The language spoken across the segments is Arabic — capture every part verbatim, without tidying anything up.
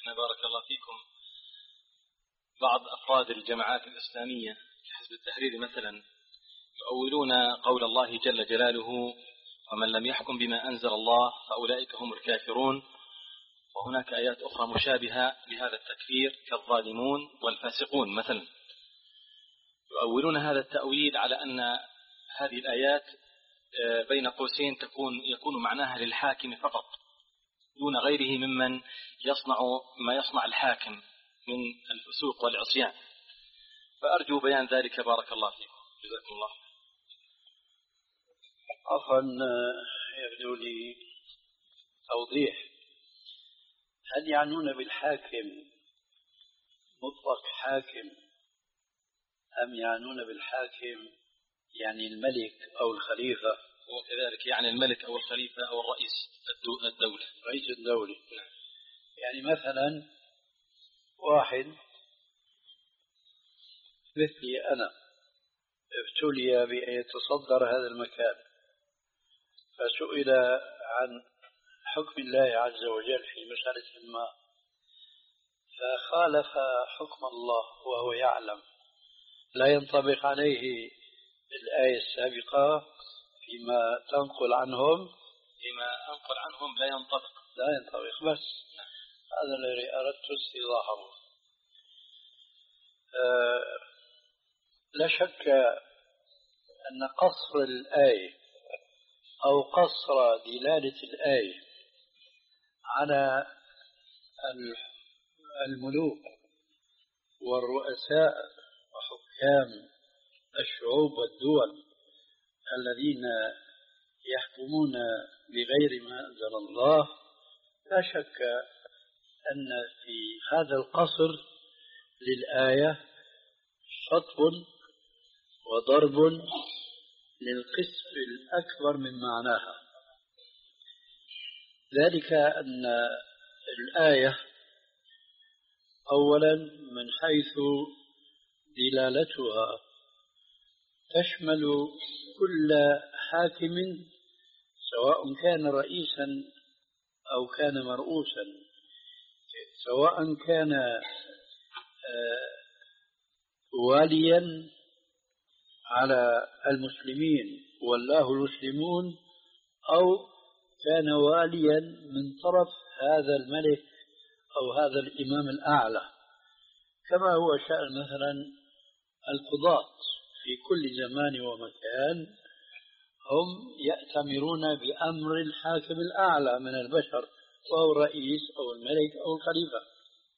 شيخنا بارك الله فيكم، بعض أفراد الجماعات الإسلامية كحزب التحرير مثلا يؤولون قول الله جل جلاله: ومن لم يحكم بما أنزل الله فأولئك هم الكافرون، وهناك آيات أخرى مشابهة لهذا التكفير كالظالمون والفاسقون مثلا. يؤولون هذا التأويل على أن هذه الآيات بين قوسين تكون يكون معناها للحاكم فقط دون غيره ممن يصنع ما يصنع الحاكم من الفسوق والعصيان، فأرجو بيان ذلك بارك الله فيكم، جزاكم الله. عفوا، يبدو لي توضيح. هل يعنون بالحاكم مطلق حاكم أم يعنون بالحاكم يعني الملك أو الخليفة؟ هو كذلك يعني الملك أو الخليفة أو الرئيس الدولة، رئيس الدولة. يعني مثلا واحد مثلي أنا ابتلي بأن يتصدر هذا المكان، فسئل عن حكم الله عز وجل في مسألة ما، فخالف حكم الله وهو يعلم، لا ينطبق عليه الآية السابقة فيما تنقل عنهم، فيما أنقل عنهم لا ينطبق لا ينطبق بس. هذا الذي أردت استيضاحه. أه لا شك أن قصر الآية أو قصر دلالة الآية على الملوك والرؤساء وحكام الشعوب والدول الذين يحكمون بغير ما أنزل الله، لا شك أن في هذا القصر للآية شطب وضرب للقسم الأكبر من معناها. ذلك أن الآية أولا من حيث دلالتها تشمل كل حاكم سواء كان رئيسا أو كان مرؤوسا، سواء كان واليا على المسلمين والله المسلمون، أو كان واليا من طرف هذا الملك أو هذا الإمام الأعلى، كما هو شأن مثلا القضاة في كل زمان ومكان، هم يأتمرون بأمر الحاكم الأعلى من البشر وهو الرئيس أو الملك أو الخليفة.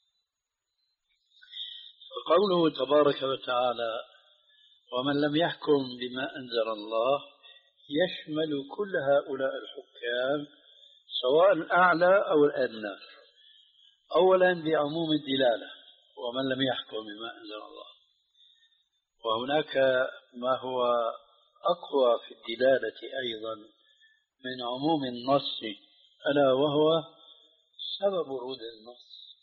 فقوله تبارك وتعالى ومن لم يحكم بما أنزل الله يشمل كل هؤلاء الحكام سواء الأعلى أو الأدنى. أولا بعموم الدلالة ومن لم يحكم بما أنزل الله، وهناك ما هو أقوى في الدلالة أيضا من عموم النص، ألا وهو سبب ورود النص.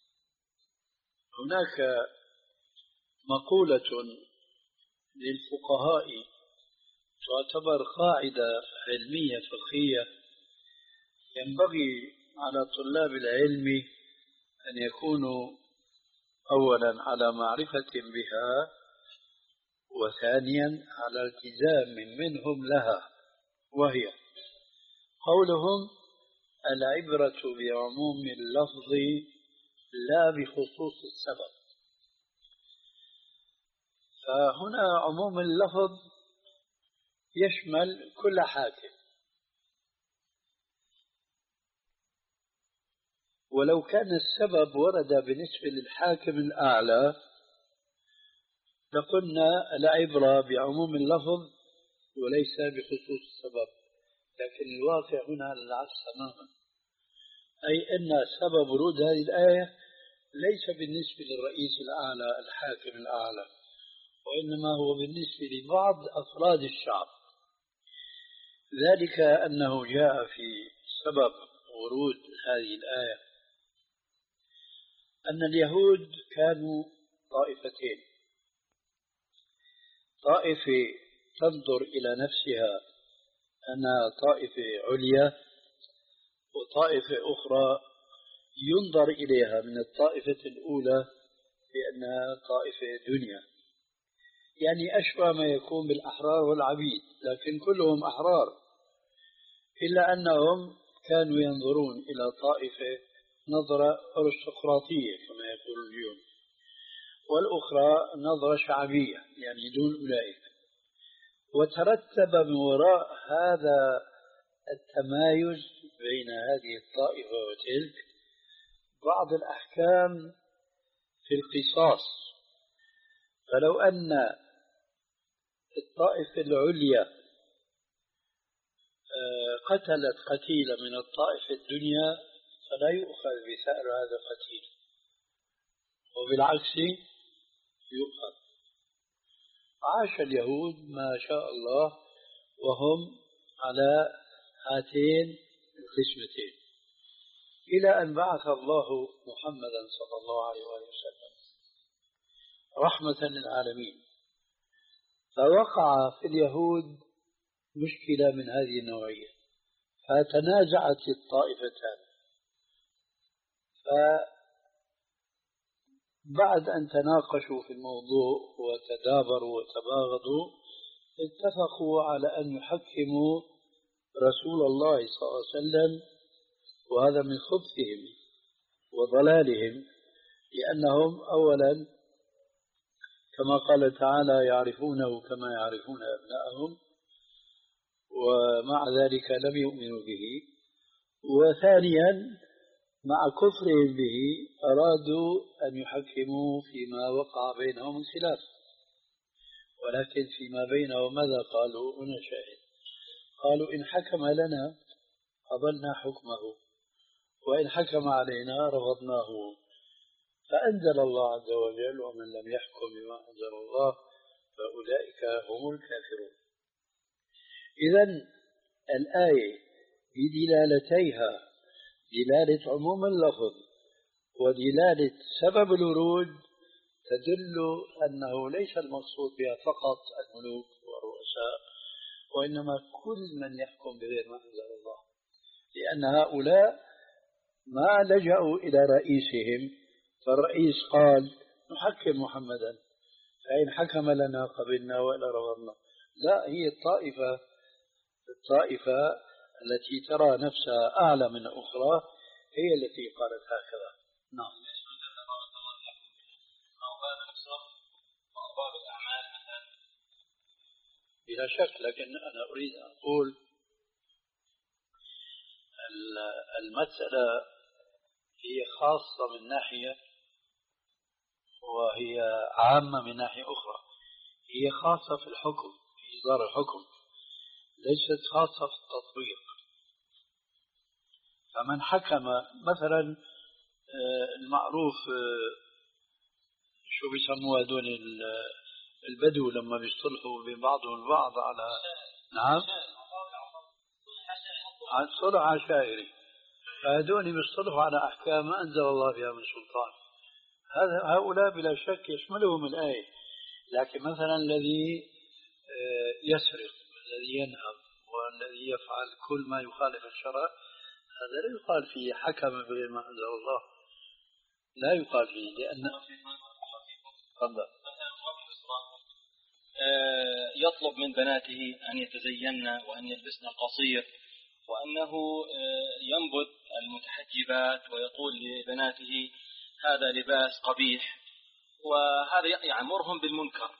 هناك مقولة للفقهاء تعتبر قاعدة علمية فقهية ينبغي على طلاب العلم أن يكونوا أولا على معرفة بها، وثانيا على التزام منهم لها، وهي قولهم العبرة بعموم اللفظ لا بخصوص السبب. فهنا عموم اللفظ يشمل كل حاكم، ولو كان السبب ورد بالنسبة للحاكم الأعلى لقلنا العبرة بعموم اللفظ وليس بخصوص السبب، لكن الواقع هنا العكس تماما، أي أن سبب ورود هذه الآية ليس بالنسبة للرئيس الأعلى الحاكم الأعلى، وإنما هو بالنسبة لبعض أفراد الشعب. ذلك أنه جاء في سبب ورود هذه الآية أن اليهود كانوا طائفتين، طائفة تنظر إلى نفسها أنها طائفة عليا، وطائفة أخرى ينظر إليها من الطائفة الأولى بأنها طائفة دنيا، يعني أشبه ما يكون بالأحرار والعبيد، لكن كلهم أحرار، إلا أنهم كانوا ينظرون إلى طائفة نظرة أرستقراطية كما يقول اليوم، والأخرى نظرة شعبية يعني دون أولئك. وترتب من وراء هذا التمايز بين هذه الطائفة وتلك بعض الأحكام في القصاص. فلو أن الطائفة العليا قتلت قتيلا من الطائفة الدنيا فلا يؤخذ بثأر هذا القتيل، وبالعكس يؤخذ. عاش اليهود ما شاء الله وهم على هاتين القسمتين، إلى أن بعث الله محمدا صلى الله عليه وسلم رحمة للعالمين، فوقع في اليهود مشكلة من هذه النوعية، فتنازعت الطائفتان. فبعد أن تناقشوا في الموضوع وتدابروا وتباغضوا اتفقوا على أن يحكموا رسول الله صلى الله عليه وسلم، وهذا من خبثهم وضلالهم، لأنهم أولا كما قال تعالى يعرفونه كما يعرفون أبنائهم، ومع ذلك لم يؤمنوا به. وثانيا مع كفرهم به أرادوا أن يحكموا فيما وقع بينهم الخلاف، ولكن فيما بينهم ماذا قالوا؟ هنا شاهد، قالوا إن حكم لنا قبلنا حكمه وإن حكم علينا رفضناه. فأنزل الله عز وجل ومن لم يحكم بما أنزل الله فأولئك هم الكافرون. إذن الآية بدلالتيها، دلالة عموم اللفظ ودلالة سبب الورود، تدل أنه ليس المقصود بها فقط الملوك والرؤساء، وإنما كل من يحكم بغير ما أنزل الله، لأن هؤلاء ما لجأوا إلى رئيسهم، فالرئيس قال نحكم محمدا فإن حكم لنا قبلنا وإلا رفضنا. لا، هي الطائفة الطائفة التي ترى نفسها أعلى من الأخرى هي التي قالت هكذا. نعم. بلا شك، لكن أنا أريد أن أقول المسألة هي خاصة من ناحية وهي عامة من ناحية أخرى. هي خاصة في الحكم، في إصدار الحكم، ليست خاصة في التطبيق. فمن حكم مثلا المعروف شو بيسموها هذول البدو لما بيصلحوا بين بعضهم البعض على نعم عن صلح عشائري، فهذول بيصلحوا على أحكام ما أنزل الله بها من سلطان. هذا هؤلاء بلا شك يشملهم الآية. لكن مثلا الذي يسرق والذي ينهب والذي يفعل كل ما يخالف الشرع، هذا لا يقال فيه حكم بغير ما أنزل الله، لا يقال فيه، لأن يطلب من بناته أن يتزين وأن يلبسن القصير، وأنه ينبذ المتحجبات ويقول لبناته هذا لباس قبيح، وهذا يأمرهم بالمنكر.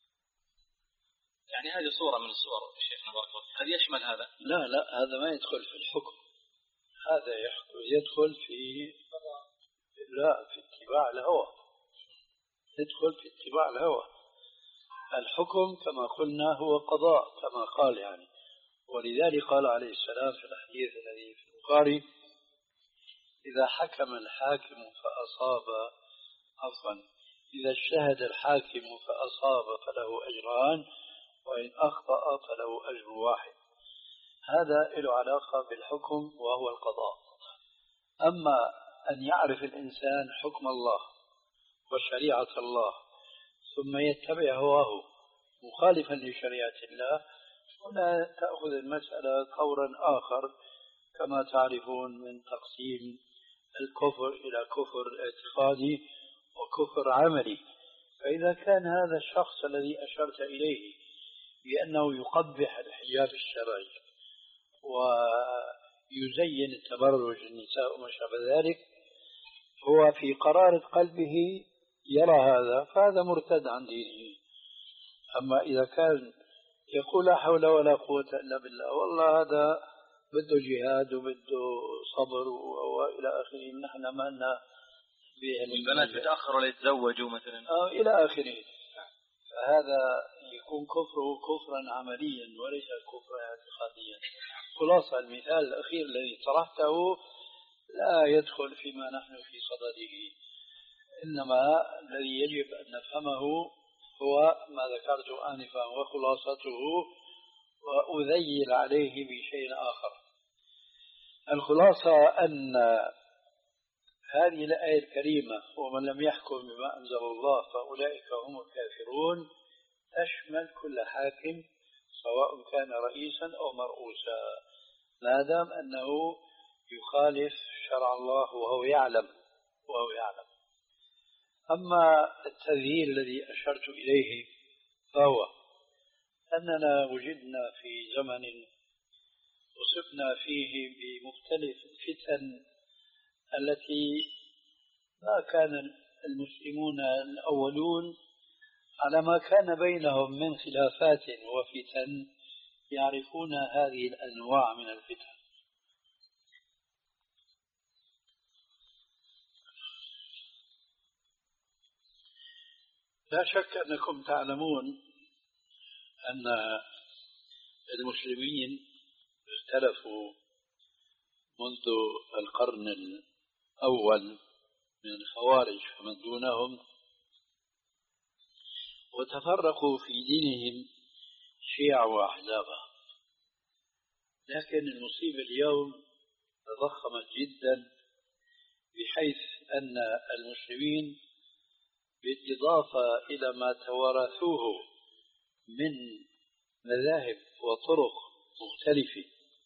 يعني هذه صورة من الصور شيخنا بارك الله، هذا يشمل هذا؟ لا لا، هذا ما يدخل في الحكم، هذا يدخل في لا في اتباع الهوى، يدخل في اتباع الهوى. الحكم كما قلنا هو قضاء كما قال يعني، ولذلك قال عليه السلام في الحديث الذي في البخاري إذا حكم الحاكم فأصاب عفوا إذا اجتهد الحاكم فأصاب فله أجران وإن أخطأ فله أجر واحد. هذا له علاقة بالحكم وهو القضاء. أما أن يعرف الإنسان حكم الله وشريعة الله ثم يتبع هواه مخالفا لشريعة الله، هنا تأخذ المسألة طورا آخر كما تعرفون من تقسيم الكفر إلى كفر اعتقادي وكفر عملي. فإذا كان هذا الشخص الذي أشرت إليه بأنه يقبح الحجاب الشرعي ويزين التبرج النساء وما شابه ذلك، هو في قرارة قلبه يرى هذا، فهذا مرتد عن دينه. أما إذا كان يقول لا حول ولا قوة إلا بالله، والله هذا بده جهاد وبده صبر وإلى آخره، نحن ما لنا البنات بتأخروا ليتزوجوا مثلا أو إلى آخره، فهذا يكون كفره كفرا عمليا وليس كفرا اعتقاديا. خلاصة المثال الأخير الذي طرحته لا يدخل فيما نحن في صدده، إنما الذي يجب أن نفهمه هو ما ذكرته آنفا وخلاصته، وأذيل عليه بشيء آخر. الخلاصة أن هذه الآية الكريمة ومن لم يحكم بما أنزل الله فأولئك هم الكافرون تشمل كل حاكم سواء كان رئيسا أو مرؤوسا، ما دام أنه يخالف شرع الله وهو يعلم وهو يعلم. أما التذييل الذي أشرت إليه فهو أننا وجدنا في زمن وصفنا فيه بمختلف الفتن التي ما كان المسلمون الأولون على ما كان بينهم من خلافات وفتن يعرفون هذه الأنواع من الفتن. لا شك أنكم تعلمون أن المسلمين اختلفوا منذ القرن الأول من الخوارج فمن دونهم، وتفرقوا في دينهم شيع وأحزابا. لكن المصيبة اليوم تضخمت جدا بحيث أن المسلمين بالإضافة إلى ما توارثوه من مذاهب وطرق مختلفة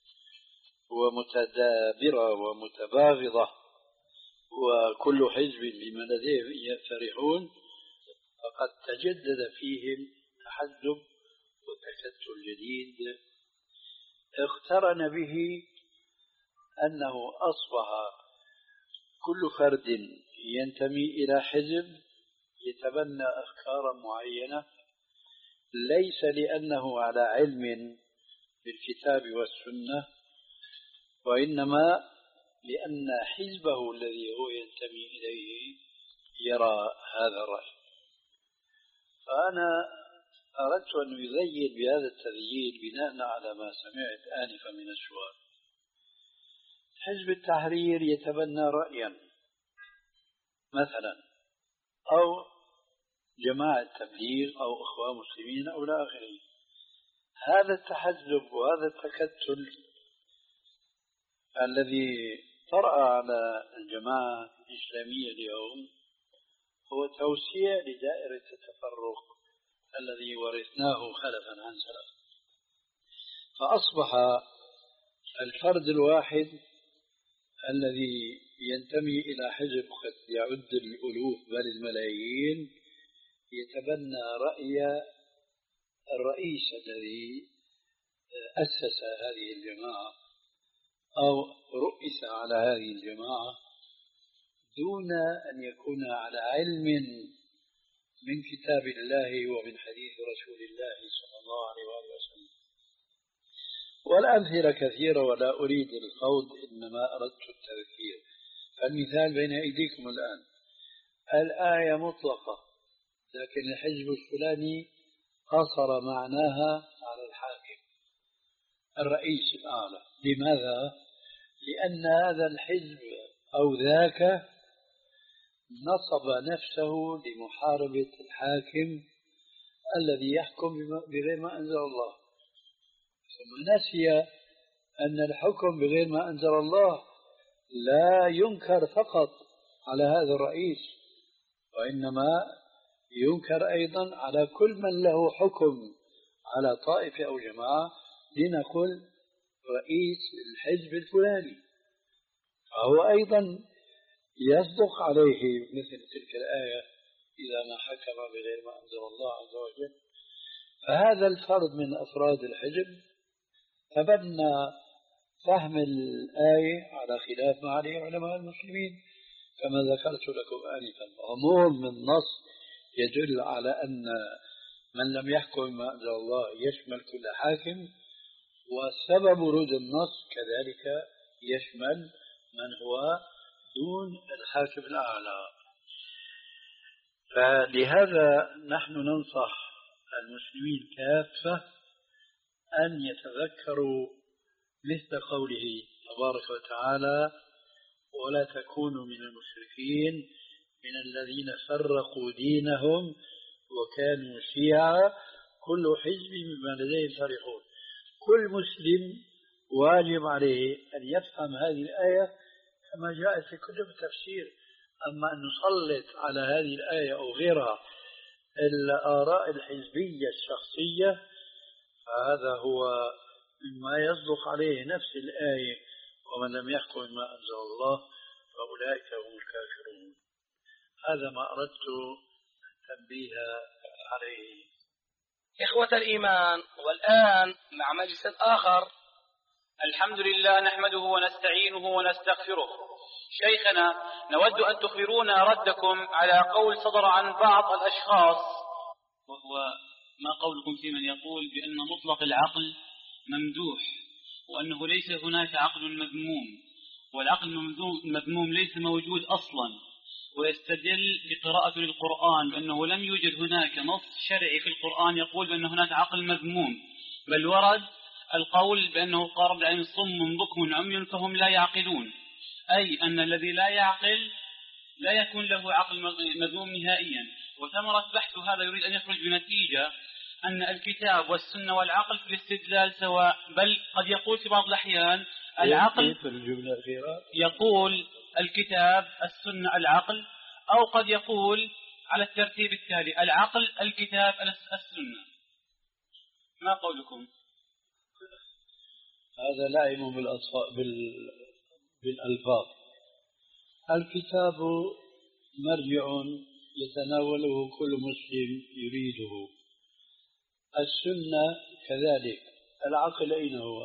ومتدابرة ومتباغضة وكل حزب بما لديهم فرحون، فقد تجدد فيهم تحزب وتكتل جديد اقترن به أنه أصبح كل فرد ينتمي إلى حزب يتبنى أفكارا معينة ليس لأنه على علم بالكتاب والسنة، وإنما لأن حزبه الذي هو ينتمي إليه يرى هذا الرأي. فأنا أردت أن يذيل بهذا التذييل بناء على ما سمعت آنفا من السؤال. حزب التحرير يتبنى رأيا مثلا، أو جماعة تبليغ أو إخوان مسلمين أو لا آخره. هذا التحزب وهذا التكتل الذي طرأ على الجماعة الإسلامية اليوم هو توسيع لدائرة التفرق الذي ورثناه خلفا عن سلف. فأصبح الفرد الواحد الذي ينتمي إلى حزب قد يعد الألوف بل الملايين يتبنى رأي الرئيس الذي أسس هذه الجماعة أو رؤس على هذه الجماعة دون أن يكون على علم من كتاب الله ومن حديث رسول الله صلى الله عليه وسلم. والأمثلة كثيرة ولا أريد الخوض، إنما أردت التذكير. فالمثال بين أيديكم الآن، الآية مطلقة لكن الحزب الفلاني قصر معناها على الحاكم الرئيس الأعلى. لماذا؟ لأن هذا الحزب أو ذاك نصب نفسه لمحاربة الحاكم الذي يحكم بغير ما أنزل الله، ثم نسي أن الحكم بغير ما أنزل الله لا ينكر فقط على هذا الرئيس، وإنما ينكر أيضا على كل من له حكم على طائفة أو جماعة، لنقل رئيس الحزب الفلاني، فهو أيضا يصدق عليه مثل تلك الآية إذا ما حكم بغير ما أنزل الله عز وجل. فهذا الفرد من أفراد الحجب تبنى فهم الآية على خلاف ما عليه علماء المسلمين كما ذكرت لكم آنفا. عموم النص يدل على أن من لم يحكم ما أنزل الله يشمل كل حاكم، وسبب ورود النص كذلك يشمل من هو دون الحاكم الأعلى. فلهذا نحن ننصح المسلمين كافة أن يتذكروا مثل قوله تبارك وتعالى: ولا تكونوا من المشركين من الذين فرقوا دينهم وكانوا شيعا كل حزب بما لديهم فرحون. كل مسلم واجب عليه أن يفهم هذه الآية كما جاءت في كتب التفسير. أما أن نسلط على هذه الآية أو غيرها الآراء الحزبية الشخصية فهذا هو مما يصدق عليه نفس الآية: ومن لم يحكم ما أنزل الله فأولئك هم الكافرون. هذا ما أردت التنبيه عليه. إخوة الإيمان، والآن مع مجلس آخر. الحمد لله نحمده ونستعينه ونستغفره. شيخنا، نود أن تخبرونا ردكم على قول صدر عن بعض الأشخاص، وهو ما قولكم في من يقول بأن مطلق العقل ممدوح وأنه ليس هناك عقل مذموم، والعقل المذموم ليس موجود أصلا، ويستدل بقراءة للقرآن بأنه لم يوجد هناك نص شرعي في القرآن يقول بأن هناك عقل مذموم، بل ورد القول بأنه قارب العين صم بكم عمي فهم لا يعقلون، أي أن الذي لا يعقل لا يكون له عقل مذموم نهائيا. وثمرة بحث هذا يريد أن يخرج بنتيجة أن الكتاب والسنة والعقل في الاستدلال سواء، بل قد يقول في بعض الأحيان العقل يقول الكتاب السنة العقل، أو قد يقول على الترتيب التالي: العقل الكتاب السنة. ما قولكم؟ هذا لائم بالألفاظ. الكتاب مرجع يتناوله كل مسلم يريده، السنة كذلك، العقل أين هو؟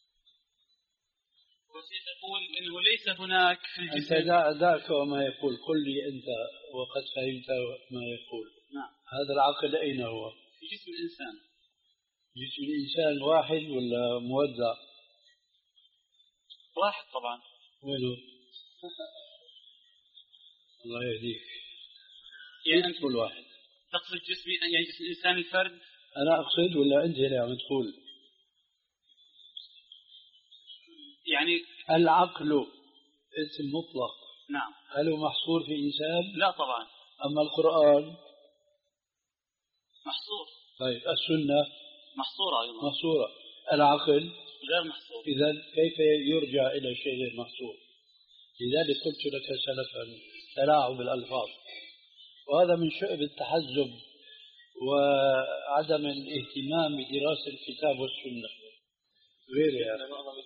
وسيقول إنه ليس هناك في الجسم. أنت ذاك وما يقول، قل لي أنت وقد فهمت ما يقول. نعم. هذا العقل أين هو؟ في جسم الإنسان. جسم الإنسان واحد ولا موزع؟ واحد طبعا. وينه؟ الله يهديك. يعني كل واحد. تقصد جسم يعني جسم الإنسان الفرد؟ أنا أقصد ولا أنت اللي عم تقول؟ يعني العقل اسم مطلق. نعم. هل هو محصور في إنسان؟ لا طبعا. أما القرآن محصور. طيب السنة محصورة أيضا. محصورة. العقل غير محصور. إذا كيف يرجع إلى شيء غير محصور؟ لذلك قلت لك سلفا تلاعب الألفاظ، وهذا من شؤم التحزب وعدم الاهتمام بدراسة الكتاب والسنة. غير يعني.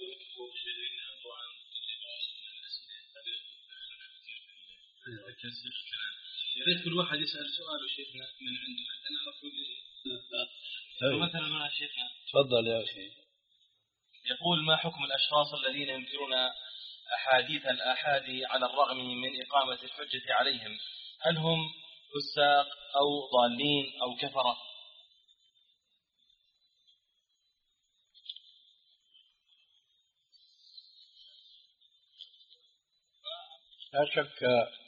يا ريت كل واحد يسأل سؤال وشيخنا من عنده أنا أقول فمثلا ما شيخنا. تفضل يا أخي. يقول: ما حكم الأشخاص الذين ينكرون أحاديث الآحاد على الرغم من إقامة الحجة عليهم؟ هل هم فساق أو ضالين أو كفرة؟ لا شك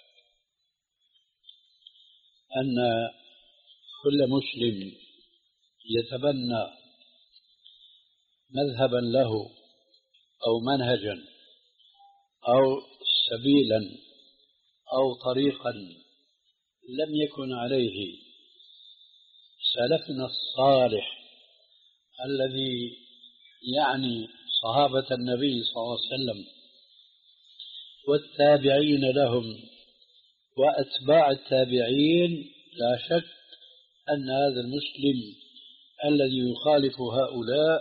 أن كل مسلم يتبنى مذهبا له أو منهجا أو سبيلا أو طريقا لم يكن عليه سلفنا الصالح الذي يعني صحابة النبي صلى الله عليه وسلم والتابعين لهم وأتباع التابعين، لا شك أن هذا المسلم الذي يخالف هؤلاء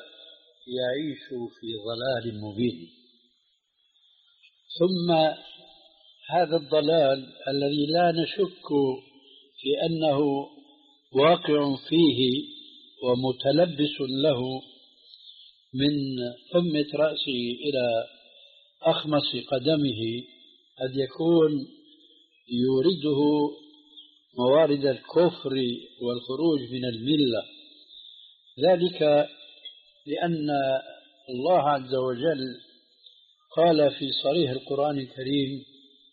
يعيش في ضلال مبين. ثم هذا الضلال الذي لا نشك في أنه واقع فيه ومتلبس له من قمة رأسه إلى أخمص قدمه، قد يكون يورده موارد الكفر والخروج من الملة. ذلك لأن الله عز وجل قال في صريح القرآن الكريم: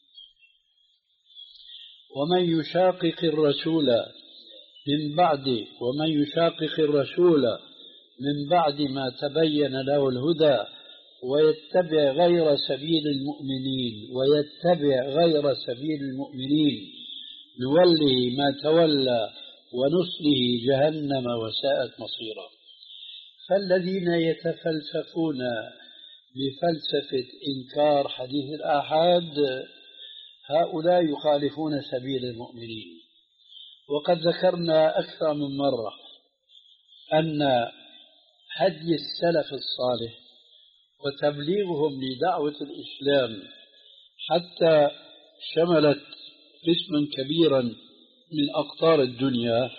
ومن يشاقق الرسول من بعد ومن يشاقق الرسول من بعد ما تبين له الهدى ويتبع غير سبيل المؤمنين ويتبع غير سبيل المؤمنين نوله ما تولى ونصله جهنم وساءت مصيرا. فالذين يتفلسفون بفلسفة إنكار حديث الآحاد هؤلاء يخالفون سبيل المؤمنين. وقد ذكرنا أكثر من مرة أن هدي السلف الصالح وتبليغهم لدعوة الإسلام حتى شملت قسما كبيرا من أقطار الدنيا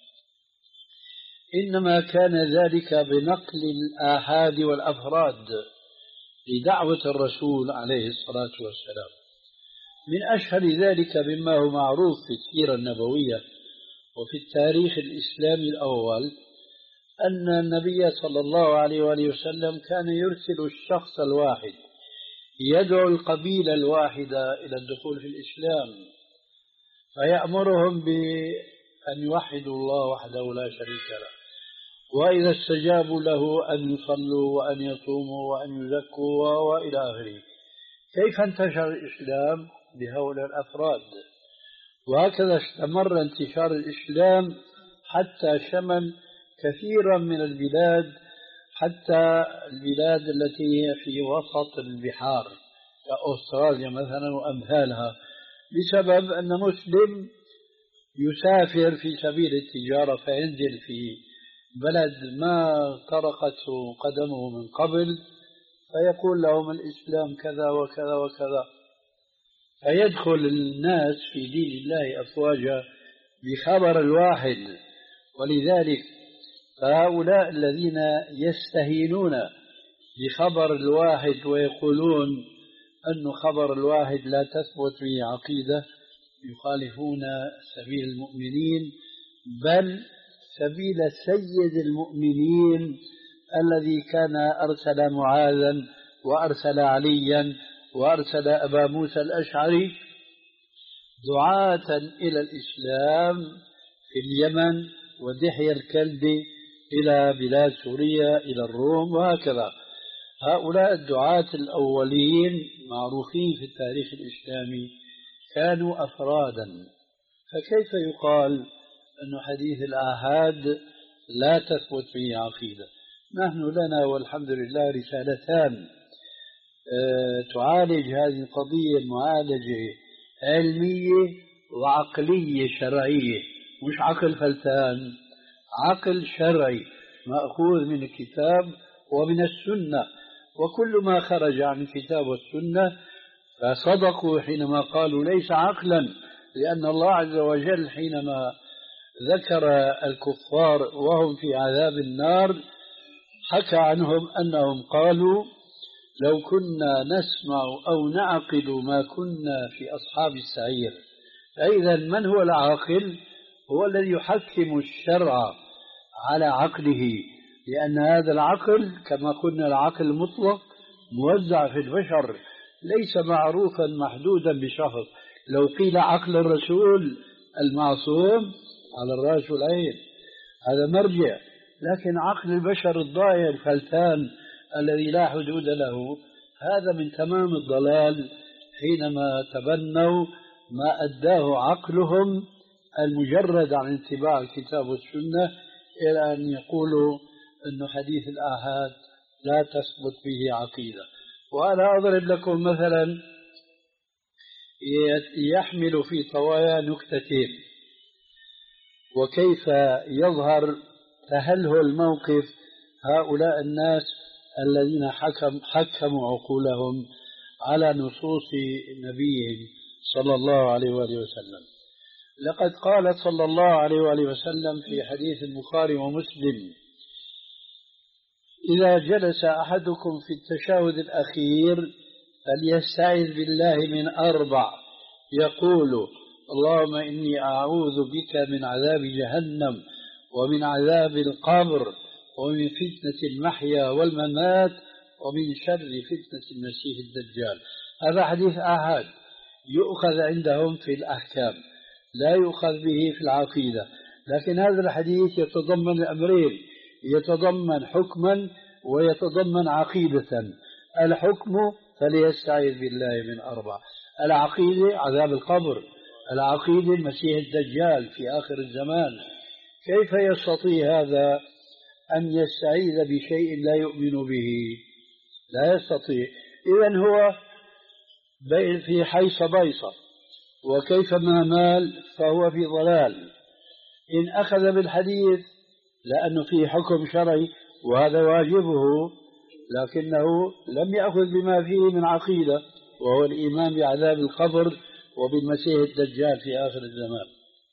إنما كان ذلك بنقل الآحاد والأفراد لدعوة الرسول عليه الصلاة والسلام. من أشهر ذلك مما هو معروف في السيرة النبوية وفي التاريخ الإسلامي الأول أن النبي صلى الله عليه وآله وسلم كان يرسل الشخص الواحد يدعو القبيلة الواحدة إلى الدخول في الإسلام، فيأمرهم بأن يوحدوا الله وحده لا شريك له، وإذا استجابوا له أن يصلوا وأن يصوموا وأن يزكوا وإلى آخره. كيف انتشر الإسلام؟ بهؤلاء الأفراد. وهكذا استمر انتشار الإسلام حتى شمل كثيرا من البلاد، حتى البلاد التي هي في وسط البحار كأستراليا مثلا وأمثالها، بسبب أن مسلم يسافر في سبيل التجارة فينزل في بلد ما طرقته قدمه من قبل فيقول لهم الإسلام كذا وكذا وكذا، فيدخل الناس في دين الله أفواجا بخبر الواحد. ولذلك فهؤلاء الذين يستهينون بخبر الواحد ويقولون أن خبر الواحد لا تثبت به عقيدة يخالفون سبيل المؤمنين، بل سبيل سيد المؤمنين الذي كان أرسل معاذا وأرسل عليا وأرسل أبا موسى الأشعري دعاة إلى الإسلام في اليمن ودحية الكلبي إلى بلاد سوريا إلى الروم وهكذا. هؤلاء الدعاة الأولين معروفين في التاريخ الإسلامي كانوا أفرادا، فكيف يقال أن حديث الآحاد لا تثبت به عقيدة؟ نحن لنا والحمد لله رسالتان تعالج هذه القضية معالجة علمية وعقلية شرعية، مش عقل فلتان، عقل شرعي مأخوذ من الكتاب ومن السنة. وكل ما خرج عن الكتاب والسنة فصدقوا حينما قالوا ليس عقلا، لأن الله عز وجل حينما ذكر الكفار وهم في عذاب النار حكى عنهم أنهم قالوا لو كنا نسمع أو نعقل ما كنا في أصحاب السعير. فإذا من هو العاقل؟ هو الذي يحكم الشرع على عقله، لأن هذا العقل كما قلنا العقل المطلق موزع في البشر ليس معروفا محدودا بشخص. لو قيل عقل الرسول المعصوم على الرأس والعين هذا مرجع، لكن عقل البشر الضائع الفلتان الذي لا حدود له هذا من تمام الضلال حينما تبنوا ما أداه عقلهم المجرد عن اتباع الكتاب والسنة إلى أن يقولوا أن حديث الآحاد لا تثبت به عقيدة. وأنا أضرب لكم مثلا يحمل في طوايا نكتتين وكيف يظهر تهلهل موقف هؤلاء الناس الذين حكم حكموا عقولهم على نصوص نبيهم صلى الله عليه وآله وسلم. لقد قال صلى الله عليه وآله وسلم في حديث البخاري ومسلم: إذا جلس أحدكم في التشهد الأخير فليستعذ بالله من أربع، يقول: اللهم إني أعوذ بك من عذاب جهنم ومن عذاب القبر ومن فتنة المحيا والممات ومن شر فتنة المسيح الدجال. هذا حديث أحد يؤخذ عندهم في الأحكام، لا يؤخذ به في العقيدة، لكن هذا الحديث يتضمن الأمرين، يتضمن حكما ويتضمن عقيدة. الحكم فليستعذ بالله من أربع، العقيدة عذاب القبر، العقيدة المسيح الدجال في آخر الزمان. كيف يستطيع هذا أن يستعيذ بشيء لا يؤمن به؟ لا يستطيع. إذن هو في حيص بيصة، وكيفما مال فهو في ضلال. إن أخذ بالحديث لأنه فيه حكم شرعي وهذا واجبه، لكنه لم يأخذ بما فيه من عقيدة، وهو الإيمان بعذاب القبر وبالمسيح الدجال في آخر الزمان.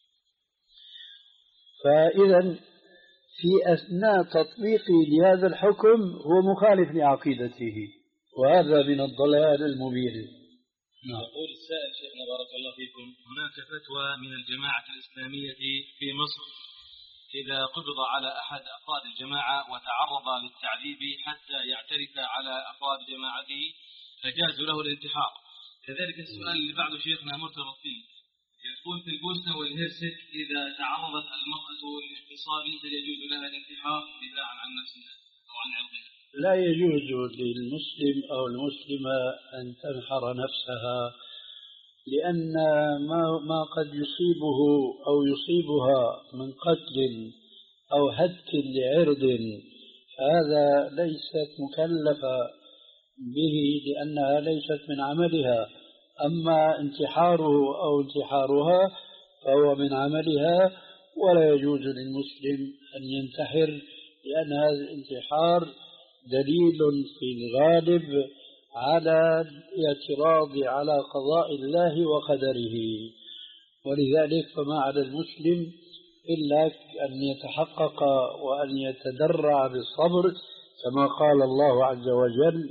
فإذا في أثناء تطبيقه لهذا الحكم هو مخالف لعقيدته، وهذا من الضلال المبين. نعم. يقول السائل شيخنا بارك الله فيكم: هناك فتوى من الجماعة الإسلامية في مصر إذا قبض على أحد أفراد الجماعة وتعرض للتعذيب حتى يعترف على أفراد جماعته فجاز له الانتحار. كذلك السؤال اللي بعده شيخنا مرتبط فيه، يقول: في البوسنة والهرسك إذا تعرضت المرأة للاغتصاب هل يجوز لها الانتحار دفاعا عن نفسها أو عن عرضها؟ لا يجوز للمسلم أو المسلمة أن تنحر نفسها، لأن ما, ما قد يصيبه أو يصيبها من قتل أو هتك لعرض هذا ليست مكلفة به، لأنها ليست من عملها. أما انتحاره أو انتحارها فهو من عملها، ولا يجوز للمسلم أن ينتحر، لأن هذا الانتحار دليل في الغالب على الاعتراض على قضاء الله وقدره. ولذلك فما على المسلم إلا أن يتحقق وأن يتدرع بالصبر، كما قال الله عز وجل: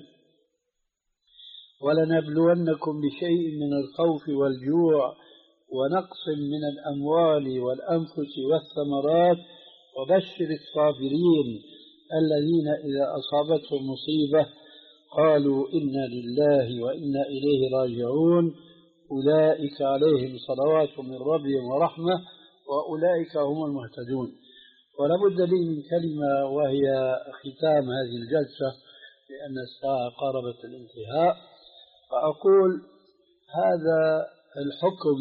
ولنبلونكم بشيء من الخوف والجوع ونقص من الأموال والأنفس والثمرات وبشر الصابرين الذين إذا أصابتهم مصيبة قالوا إنا لله وإنا إليه راجعون أولئك عليهم صلوات من ربهم ورحمة وأولئك هم المهتدون. ولابد لي من كلمة وهي ختام هذه الجلسة، لأن الساعة قاربت الانتهاء، فأقول: هذا الحكم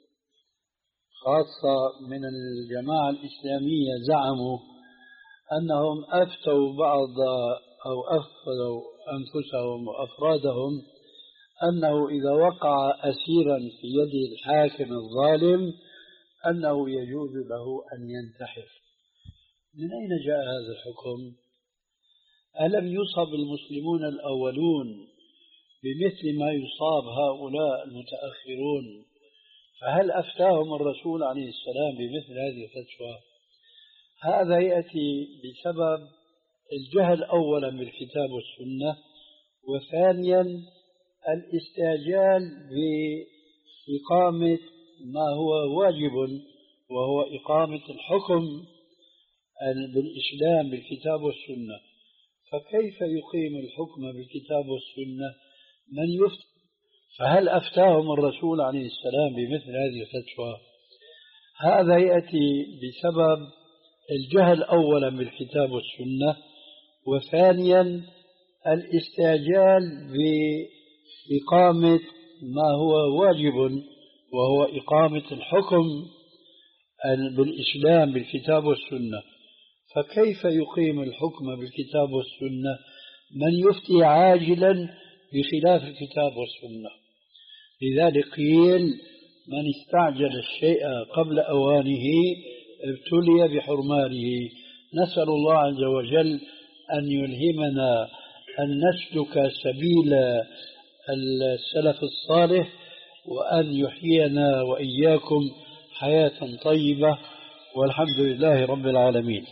خاصة من الجماعة الإسلامية زعموا أنهم أفتوا بعض أو أفتوا أنفسهم وأفرادهم أنه إذا وقع أسيرا في يد الحاكم الظالم أنه يجوز له أن ينتحر. من أين جاء هذا الحكم؟ ألم يصب المسلمون الأولون بمثل ما يصاب هؤلاء المتأخرون؟ فهل أفتاهم الرسول عليه السلام بمثل هذه الفتوى؟ هذا يأتي بسبب الجهل أولا بالكتاب والسنة، وثانيا الاستعجال بإقامة ما هو واجب، وهو إقامة الحكم بالإسلام بالكتاب والسنة. فكيف يقيم الحكم بالكتاب والسنة من يفتي؟ فهل أفتاهم الرسول عليه السلام بمثل هذه الفتوى؟ هذا يأتي بسبب الجهل أولا بالكتاب والسنة، وثانيا الاستعجال بإقامة ما هو واجب، وهو إقامة الحكم بالإسلام بالكتاب والسنة. فكيف يقيم الحكم بالكتاب والسنة من يفتي عاجلا بخلاف الكتاب والسنة؟ لذلك قيل: من استعجل الشيء قبل أوانه ابتلي بحرمانه. نسأل الله عز وجل أن يلهمنا أن نسلك سبيل السلف الصالح وأن يحيينا وإياكم حياة طيبة، والحمد لله رب العالمين.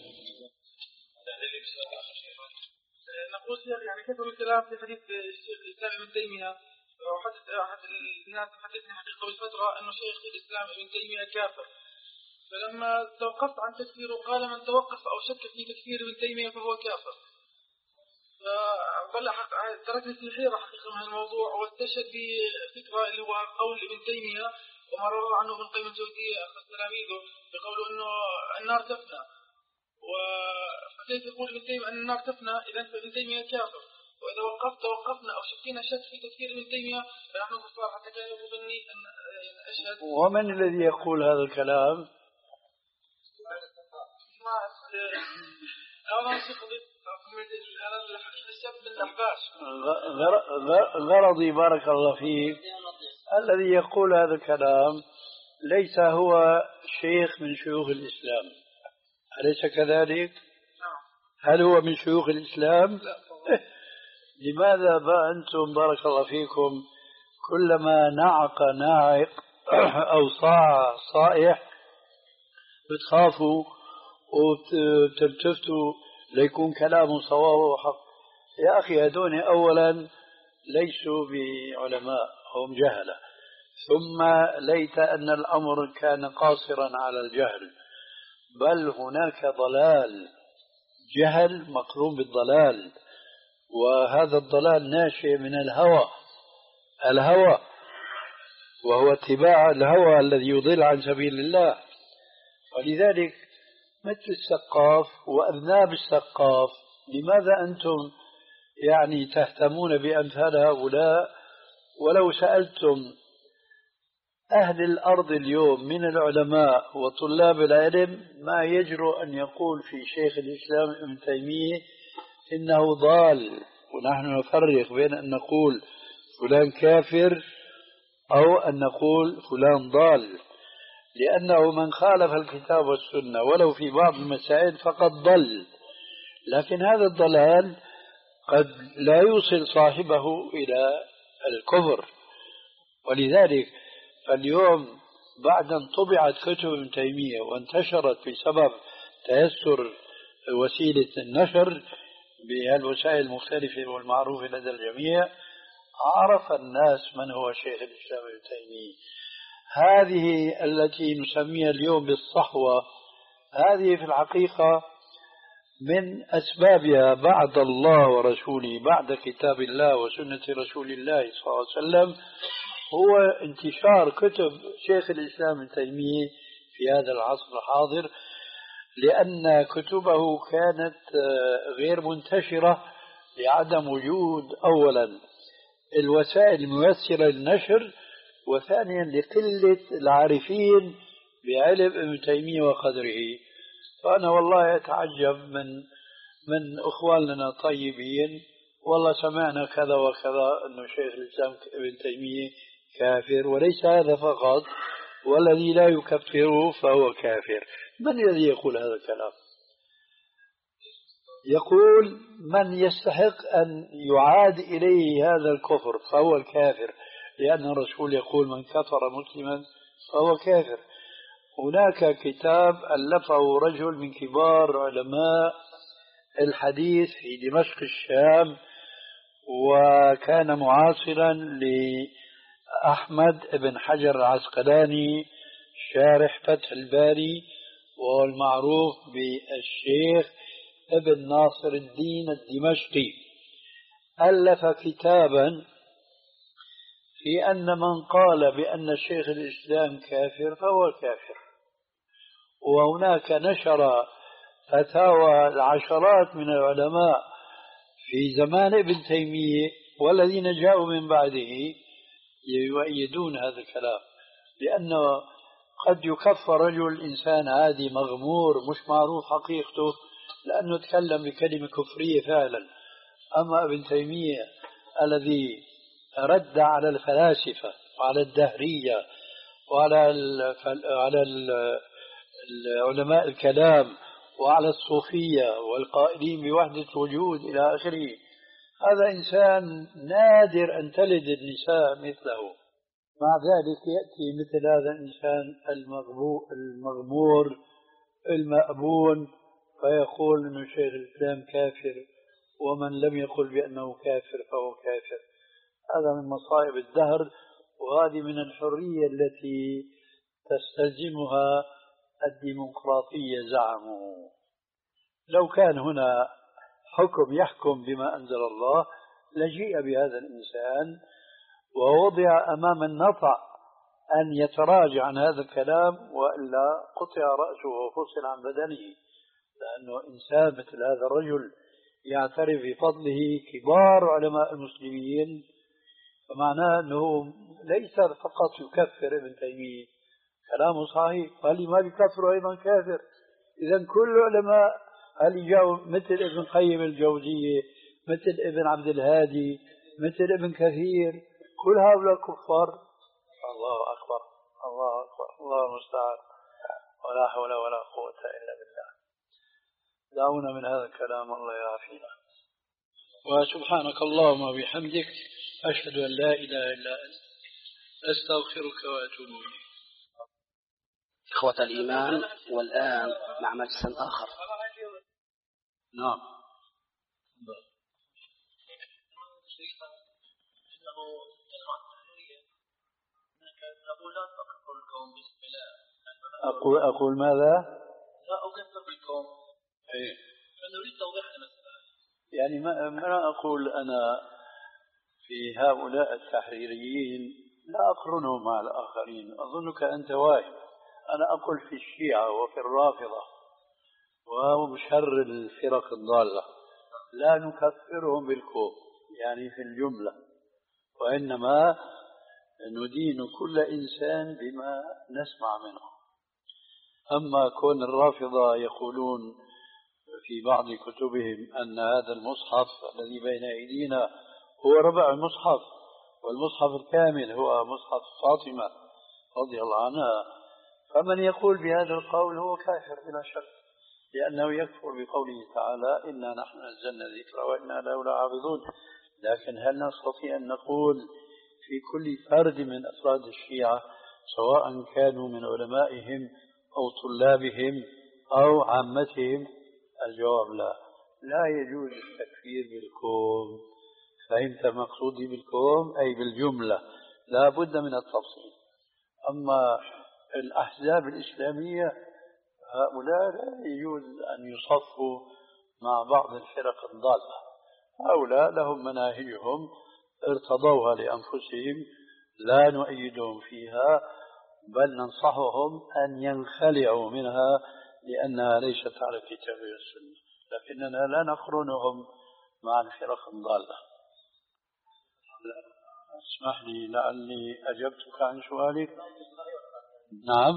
نقول يعني كثر الكلام في حديث الشيخ الإسلام ابن تيمية، وحدث أحد الناس حدثني حقيقة قبل فترة أنه شيخ الإسلام ابن تيمية كافر، فلما توقفت عن تكفيره قال من توقف أو شك في تكفير ابن تيمية فهو كافر. فبل تركني في حيرة حقيقة من الموضوع، واستشهد بفكرة اللي هو قول ابن تيمية وما روى عنه ابن قيم الجوزية أخذ تلاميذه بقوله أنه النار تفنى، وكيف يقول ابن تيمية أن النار تفنى إذا ابن تيمية كافر، وإذا وقفت توقفنا أو شكينا شك في تكفير ابن تيمية فنحن كفار حتى كان يظنني أن أشهد. ومن الذي يقول هذا الكلام؟ ما أنا غرضي بارك الله فيك الذي يقول هذا الكلام ليس هو شيخ من شيوخ الإسلام، أليس كذلك؟ هل هو من شيوخ الإسلام؟ لماذا بقى أنتم بارك الله فيكم كلما نعق ناعق أو صاع صائح بتخافوا وبتلتفتوا ليكون كلامه صواب وحق؟ يا أخي هذون أولا ليسوا بعلماء، هم جهلة، ثم ليت أن الأمر كان قاصرا على الجهل، بل هناك ضلال، جهل مقرون بالضلال، وهذا الضلال ناشئ من الهوى الهوى وهو اتباع الهوى الذي يضل عن سبيل الله. ولذلك مثل السقاف وأذناب السقاف، لماذا أنتم يعني تهتمون بأمثال هؤلاء؟ ولو سألتم أهل الأرض اليوم من العلماء وطلاب العلم ما يجرؤ أن يقول في شيخ الإسلام ابن تيمية إنه ضال، ونحن نفرق بين أن نقول فلان كافر أو أن نقول فلان ضال، لأنه من خالف الكتاب والسنة ولو في بعض المسائل فقد ضل، لكن هذا الضلال قد لا يوصل صاحبه إلى الكفر. ولذلك فاليوم بعد أن طبعت كتب ابن تيمية وانتشرت بسبب تيسر وسيلة النشر بهالوسائل المختلفة والمعروفة لدى الجميع، عرف الناس من هو شيخ الإسلام ابن تيمية. هذه التي نسميها اليوم بالصحوة، هذه في الحقيقة من أسبابها بعد الله ورسوله، بعد كتاب الله وسنة رسول الله صلى الله عليه وسلم، هو انتشار كتب شيخ الإسلام ابن تيمية في هذا العصر الحاضر، لأن كتبه كانت غير منتشرة لعدم وجود أولا الوسائل الميسرة للنشر، وثانيا لقلة العارفين بعلم ابن تيمية وقدره. فأنا والله أتعجب من من أخواننا طيبين، والله سمعنا كذا وكذا أنه شيخ الإسلام ابن تيمية كافر، وليس هذا فقط، والذي لا يكفره فهو كافر. من الذي يقول هذا الكلام؟ يقول من يستحق أن يعاد إليه هذا الكفر فهو الكافر، لأن الرسول يقول من كفر مسلما فهو كافر. هناك كتاب ألفه رجل من كبار علماء الحديث في دمشق الشام، وكان معاصرا لأحمد بن حجر العسقلاني شارح فتح الباري، والمعروف بالشيخ ابن ناصر الدين الدمشقي. ألف كتابا في أن من قال بأن شيخ الإسلام كافر فهو كافر، وهناك نشر فتاوى العشرات من العلماء في زمان ابن تيمية والذين جاءوا من بعده يؤيدون هذا الكلام، لأنه قد يكفر رجل إنسان عادي مغمور مش معروف حقيقته لأنه تكلم بكلمة كفرية فعلا، أما ابن تيمية الذي رد على الفلاسفة وعلى الدهرية وعلى على العلماء الكلام وعلى الصوفية والقائلين بوحدة الوجود إلى آخره، هذا إنسان نادر أن تلد النساء مثله. مع ذلك يأتي مثل هذا الإنسان المغمور المأبون فيقول أن شيخ الإسلام كافر، ومن لم يقل بأنه كافر فهو كافر. هذا من مصائب الدهر، وهذه من الحرية التي تستلزمها الديمقراطية زعموا. لو كان هنا حكم يحكم بما أنزل الله لجيء بهذا الإنسان ووضع أمام النطع أن يتراجع عن هذا الكلام، وإلا قطع رأسه وفصل عن بدنه، لأنه إنسان مثل هذا الرجل يعترف بفضله كبار علماء المسلمين، فمعناه أنه ليس فقط يكفر ابن تيمية، كلامه صحيح، هل ما بيكفر أيضا كافر؟ إذا كل علماء هل جاءوا مثل ابن قيم الجوزية، مثل ابن عبد الهادي، مثل ابن كثير، كل هؤلاء كفار. الله أكبر الله أكبر الله المستعان، ولا حول ولا قوة إلا بالله. دعونا من هذا الكلام، الله يعافينا. وسبحانك اللهم وبحمدك أشهد أن لا إله إلا أنت أستغفرك وأتوب إليك. إخوة الإيمان، والآن مع مجلس آخر. نعم. أقول أقول ماذا؟ لا أكثر بالكون. إيه. فنريد توضيح المسألة. يعني ما ما أقول أنا في هؤلاء التحريريين لا أقرنهم مع الآخرين، أظنك أنت واهم. أنا أقول في الشيعة وفي الرافضة وشر الفرق الضالة لا نكفرهم بالكون يعني في الجملة، وإنما ندين كل إنسان بما نسمع منه. أما كون الرافضة يقولون في بعض كتبهم أن هذا المصحف الذي بين أيدينا هو ربع المصحف، والمصحف الكامل هو مصحف فاطمة رضي الله عنها، فمن يقول بهذا القول هو كافر بلا شك، لأنه يكفر بقوله تعالى إنا نحن نزلنا الذكر وإنا له لحافظون. لكن هل نستطيع أن نقول في كل فرد من أفراد الشيعة سواء كانوا من علمائهم أو طلابهم أو عامتهم؟ الجواب لا، لا يجوز التكفير بالكون. فهمت مقصودي بالكون؟ أي بالجملة، لا بد من التفصيل. أما الأحزاب الإسلامية هؤلاء لا يجوز أن يصفوا مع بعض الفرق الضالة، هؤلاء لهم مناهجهم ارتضوها لأنفسهم، لا نؤيدهم فيها بل ننصحهم أن ينخلعوا منها لأنها ليست على الكتاب والسنة، لكننا لا نقرنهم مع الفرق الضالة. اسمح لي لعلي أجبتك عن سؤالك. نعم.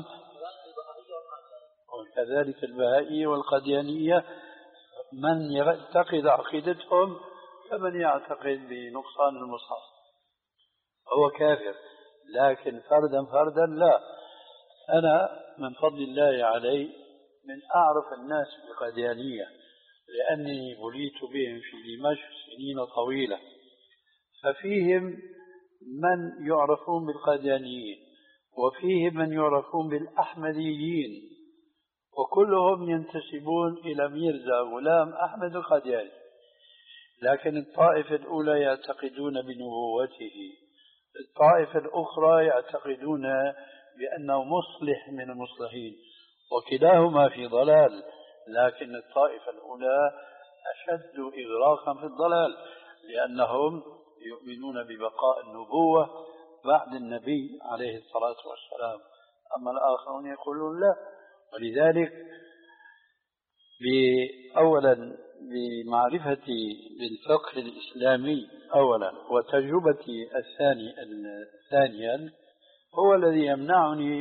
وكذلك البهائية والقديانية من يعتقد عقيدتهم كمن يعتقد بنقصان المصحف هو كافر، لكن فردا فردا لا. أنا من فضل الله علي من أعرف الناس بالقديانية، لأني بليت بهم في دمشق سنين طويلة، ففيهم من يعرفون بالقديانيين وفيهم من يعرفون بالأحمديين، وكلهم ينتسبون إلى ميرزا غلام أحمد القدياني، لكن الطائفة الأولى يعتقدون بنبوته، الطائفة الأخرى يعتقدون بأنه مصلح من المصلحين، وكلاهما في ضلال، لكن الطائفة الأولى أشد إغراقا في الضلال لأنهم يؤمنون ببقاء النبوة بعد النبي عليه الصلاة والسلام، أما الآخرون يقولون لا. ولذلك أولا بمعرفتي بالفقه الإسلامي أولا وتجربتي الثاني ثانيا هو الذي يمنعني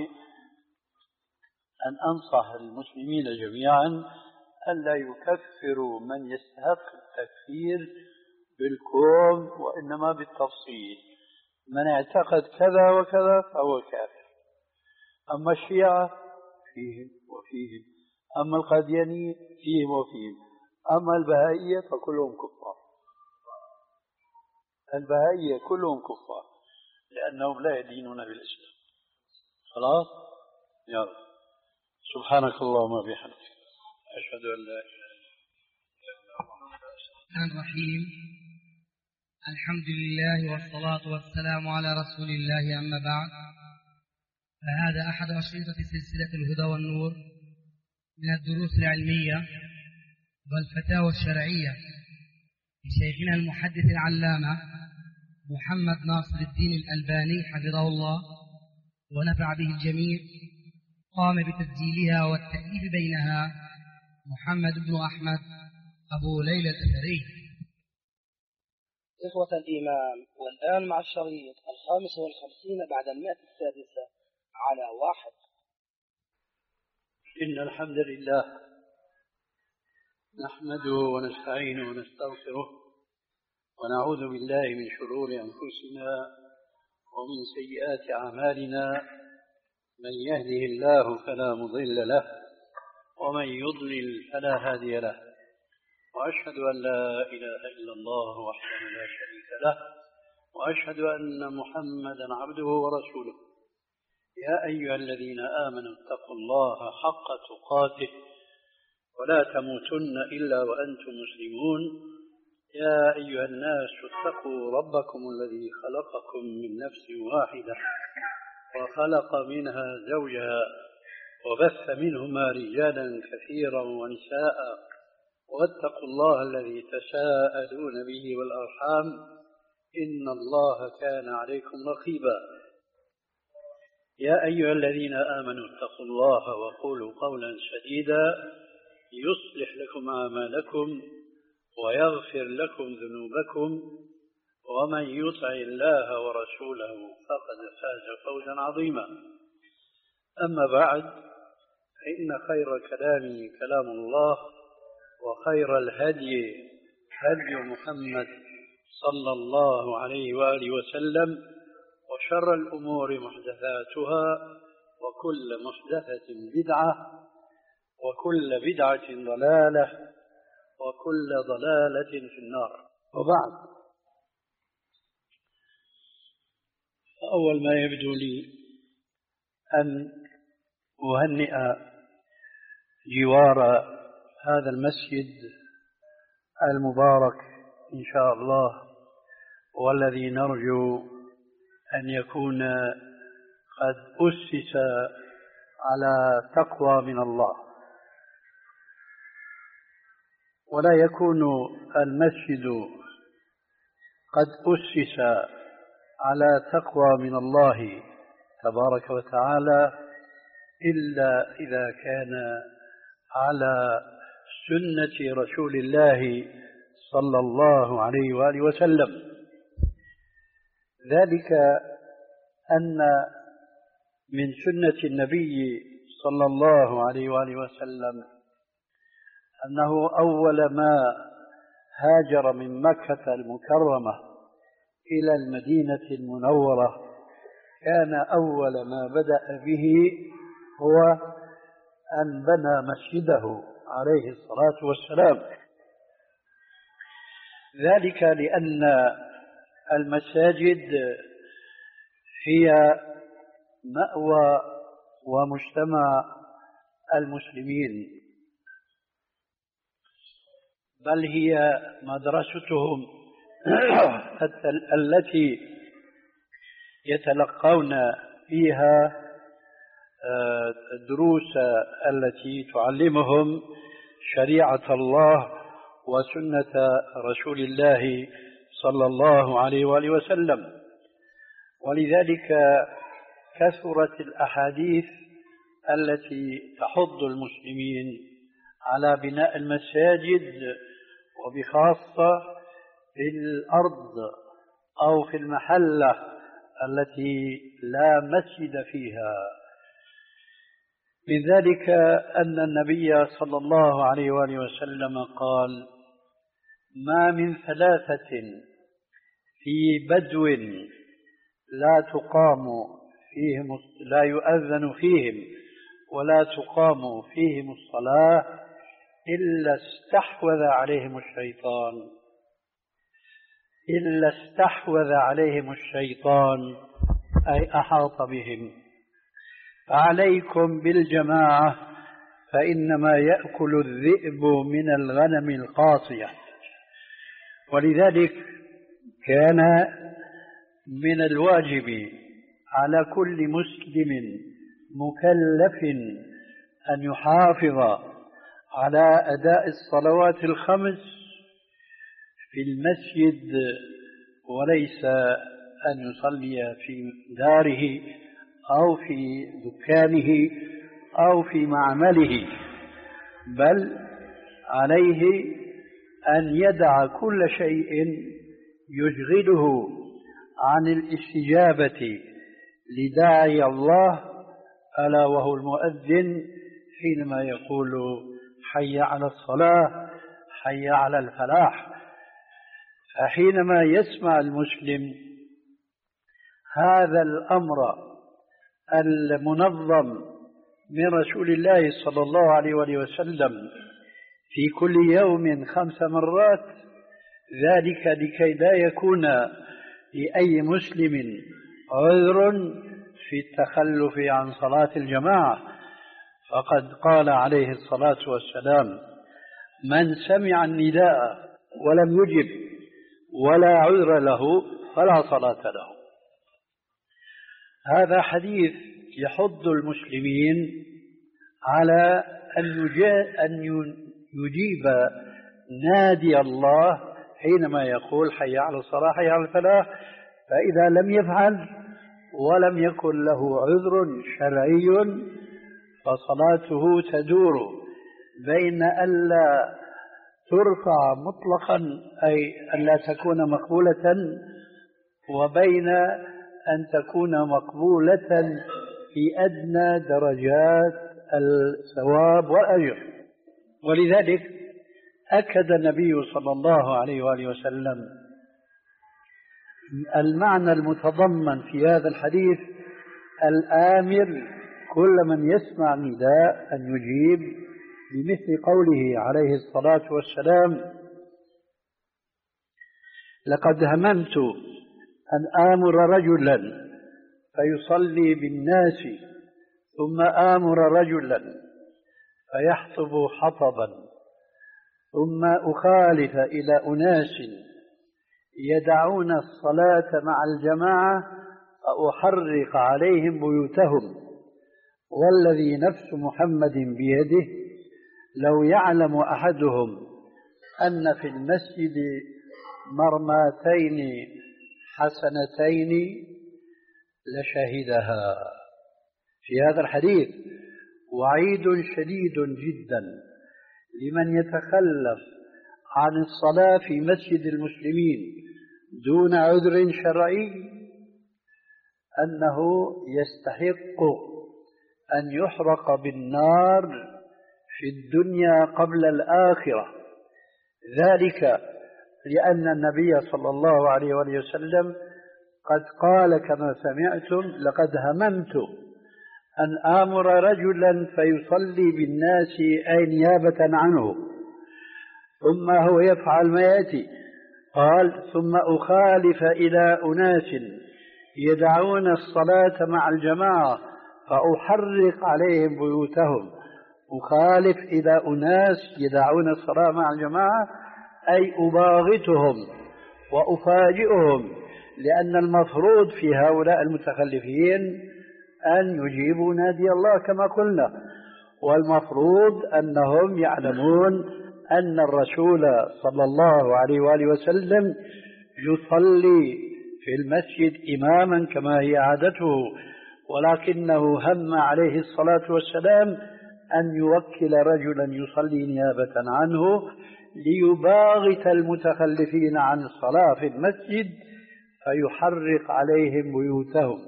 أن أنصح المسلمين جميعا ألا يكفروا من يستحق التكفير بالكون، وإنما بالتفصيل. من اعتقد كذا وكذا فهو كافر. أما الشيعة فيهم وفيهم، أما القاديانية فيهم وفيهم، أما البهائية فكلهم كفار. البهائية كلهم كفار، لأنهم لا يدينون بالإسلام. خلاص؟ يلا. سبحانك اللهم وبحمدك أشهد أن لا إله إلا أنت. الرحمن الرحيم. الحمد لله والصلاة والسلام على رسول الله، أما بعد، فهذا أحد أشرطة سلسلة الهدى والنور من الدروس العلمية والفتاوى الشرعية لشيخنا المحدث العلامة محمد ناصر الدين الألباني حفظه الله ونفع به الجميع. قام بتسجيلها والتأليف بينها محمد بن أحمد أبو ليلى الأثري. إخوة الإيمان، والآن مع الشريط الخامس والخمسين بعد المئة السادسة على واحد. إن الحمد لله نحمده ونستعينه ونستغفره ونعوذ بالله من شرور أنفسنا ومن سيئات أعمالنا. من يهده الله فلا مضل له ومن يضلل فلا هادي له، وأشهد أن لا إله إلا الله وحده لا شريك له، وأشهد أن محمدا عبده ورسوله. يا أيها الذين آمنوا اتقوا الله حق تقاته ولا تموتن إلا وأنتم مسلمون. يا أيها الناس اتقوا ربكم الذي خلقكم من نفس واحدة وخلق منها زوجها وبث منهما رجالا كثيرا ونساء، واتقوا الله الذي تساءلون به والأرحام إن الله كان عليكم رقيبا. يا أيها الذين آمنوا اتقوا الله وقولوا قولا سديدا يصلح لكم أعمالكم ويغفر لكم ذنوبكم، ومن يطع الله ورسوله فقد فاز فوزا عظيما. أما بعد، فإن خير الكلام كلام الله، وخير الهدي هدي محمد صلى الله عليه وآله وسلم، وشر الأمور محدثاتها، وكل محدثة بدعة، وكل بدعة ضلالة، وكل ضلالة في النار. وبعد، أول ما يبدو لي أن أهنئ جوار هذا المسجد المبارك إن شاء الله، والذي نرجو أن يكون قد أسس على تقوى من الله، ولا يكون المسجد قد أسس على تقوى من الله تبارك وتعالى إلا إذا كان على سنة رسول الله صلى الله عليه وآله وسلم. ذلك أن من سنة النبي صلى الله عليه وآله وسلم أنه أول ما هاجر من مكة المكرمة إلى المدينة المنورة كان أول ما بدأ به هو أن بنى مسجده عليه الصلاة والسلام. ذلك لأن المساجد هي مأوى ومجتمع المسلمين، بل هي مدرستهم التي يتلقون فيها الدروس التي تعلمهم شريعة الله وسنة رسول الله صلى الله عليه وآله وسلم. ولذلك كثرت الأحاديث التي تحض المسلمين على بناء المساجد، وبخاصة في الأرض أو في المحلة التي لا مسجد فيها. من ذلك أن النبي صلى الله عليه وآله وسلم قال: ما من ثلاثة في بدو لا تقام فيهم لا يؤذن فيهم ولا تقام فيهم الصلاة إلا استحوذ عليهم الشيطان إلا استحوذ عليهم الشيطان أي أحاط بهم. فعليكم بالجماعة فإنما يأكل الذئب من الغنم القاصية. ولذلك كان من الواجب على كل مسلم مكلف أن يحافظ على أداء الصلوات الخمس في المسجد، وليس أن يصلي في داره أو في دكانه أو في معمله، بل عليه أن يدع كل شيء يشغله عن الاستجابة لداعي الله، ألا وهو المؤذن، حينما يقول حي على الصلاة حي على الفلاح. فحينما يسمع المسلم هذا الأمر المنظم من رسول الله صلى الله عليه وسلم في كل يوم خمس مرات، ذلك لكي لا يكون لأي مسلم عذر في التخلف عن صلاة الجماعة. فقد قال عليه الصلاة والسلام: من سمع النداء ولم يجب ولا عذر له فلا صلاة له. هذا حديث يحض المسلمين على أن يجيب نادي الله حينما يقول حي على الصلاة حي على الفلاح، فإذا لم يفعل ولم يكن له عذر شرعي فصلاته تدور بين ألا ترفع مطلقا أي ألا تكون مقبولة، وبين أن تكون مقبولة في أدنى درجات الثواب والأجر. ولذلك أكد النبي صلى الله عليه وآله وسلم المعنى المتضمن في هذا الحديث الآمر كل من يسمع نداء أن يجيب، بمثل قوله عليه الصلاة والسلام: لقد هممت أن آمر رجلا فيصلي بالناس ثم آمر رجلا فيحطب حطبا ثم أخالف إلى أناس يدعون الصلاة مع الجماعة فأحرق عليهم بيوتهم، والذي نفس محمد بيده لو يعلم أحدهم أن في المسجد مرماتين حسنتين لشهدها. في هذا الحديث وعيد شديد جدا لمن يتخلف عن الصلاة في مسجد المسلمين دون عذر شرعي، أنه يستحق أن يحرق بالنار في الدنيا قبل الآخرة. ذلك لأن النبي صلى الله عليه وسلم قد قال كما سمعتم: لقد هممت أن آمر رجلا فيصلي بالناس أي نيابة عنه، ثم هو يفعل ما يأتي، قال: ثم أخالف إلى أناس يدعون الصلاة مع الجماعة فأحرق عليهم بيوتهم. أخالف إلى أناس يدعون الصلاة مع الجماعة أي أباغتهم وأفاجئهم، لأن المفروض في هؤلاء المتخلفين أن يجيبوا نادي الله كما قلنا، والمفروض أنهم يعلمون أن الرسول صلى الله عليه وآله وسلم يصلي في المسجد إماما كما هي عادته، ولكنه هم عليه الصلاة والسلام أن يوكل رجلا يصلي نيابة عنه ليباغت المتخلفين عن الصلاة في المسجد فيحرق عليهم بيوتهم.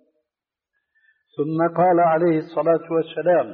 ثم قال عليه الصلاة والسلام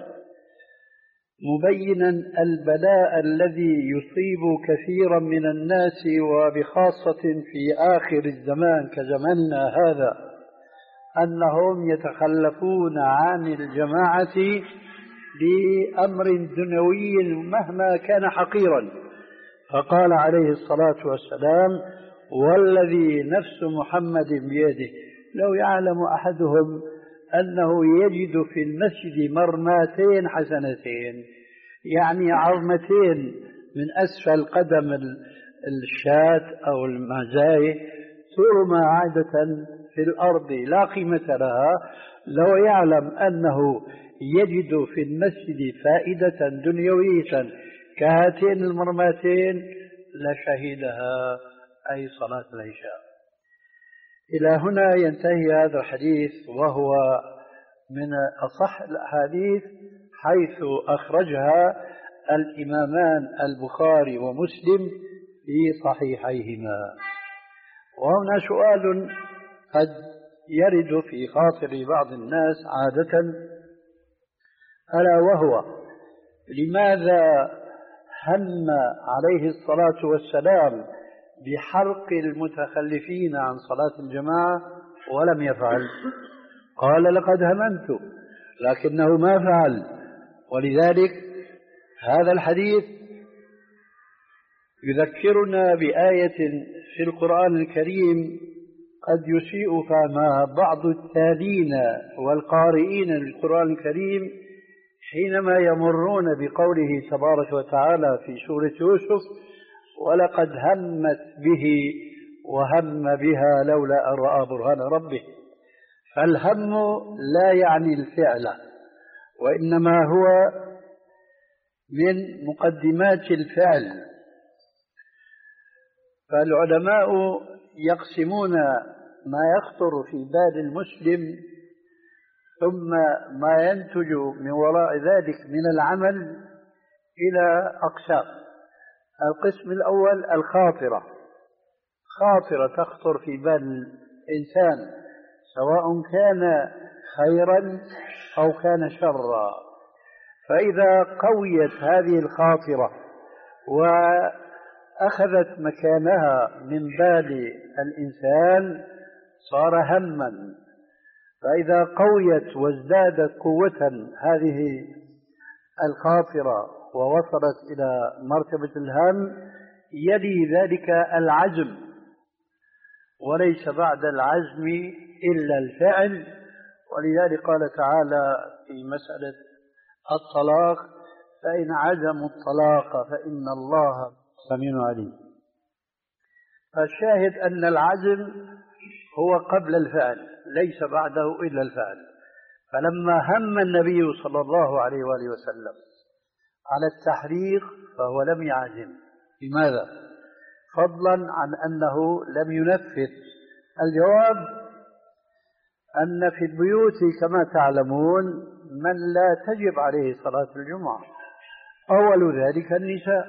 مبينا البلاء الذي يصيب كثيرا من الناس وبخاصة في آخر الزمان كزماننا هذا، أنهم يتخلفون عن الجماعة لأمر دنيوي مهما كان حقيرا. فقال عليه الصلاة والسلام: والذي نفس محمد بيده لو يعلم أحدهم أنه يجد في المسجد مرماتين حسنتين، يعني عظمتين من أسفل قدم الشاة أو المعزاية ترمى عادة في الأرض لا قيمة لها، لو يعلم أنه يجد في المسجد فائدة دنيوية كهاتين المرماتين لشهدها، أي صلاة العشاء. إلى هنا ينتهي هذا الحديث، وهو من أصح الأحاديث حيث أخرجها الإمامان البخاري ومسلم في صحيحيهما. وهنا سؤال قد يرد في خاطر بعض الناس عادة، ألا وهو: لماذا هم عليه الصلاة والسلام بحرق المتخلفين عن صلاة الجماعة ولم يفعل؟ قال: لقد هممت، لكنه ما فعل. ولذلك هذا الحديث يذكرنا بآية في القرآن الكريم قد يسيء فهمها بعض التالين والقارئين للقرآن الكريم حينما يمرون بقوله تبارك وتعالى في سورة يوسف: ولقد همت به وهم بها لولا أن رأى برهان ربه. فالهم لا يعني الفعل، وإنما هو من مقدمات الفعل. فالعلماء يقسمون ما يخطر في بال المسلم ثم ما ينتج من وراء ذلك من العمل إلى أقسام. القسم الأول الخاطرة، خاطرة تخطر في بال الإنسان سواء كان خيرا أو كان شرا، فإذا قويت هذه الخاطرة وأخذت مكانها من بال الإنسان صار هما، فإذا قويت وازدادت قوة هذه الخاطرة ووصلت إلى مرتبة الهم يلي ذلك العزم، وليس بعد العزم إلا الفعل. ولذلك قال تعالى في مسألة الطلاق: فإن عزموا الطلاق فإن الله سميع عليم. فالشاهد أن العزم هو قبل الفعل، ليس بعده إلا الفعل. فلما هم النبي صلى الله عليه وآله وسلم على التحريق فهو لم يعزم. لماذا؟ فضلا عن أنه لم ينفذ. الجواب أن في البيوت كما تعلمون من لا تجب عليه صلاة الجمعة، أول ذلك النساء،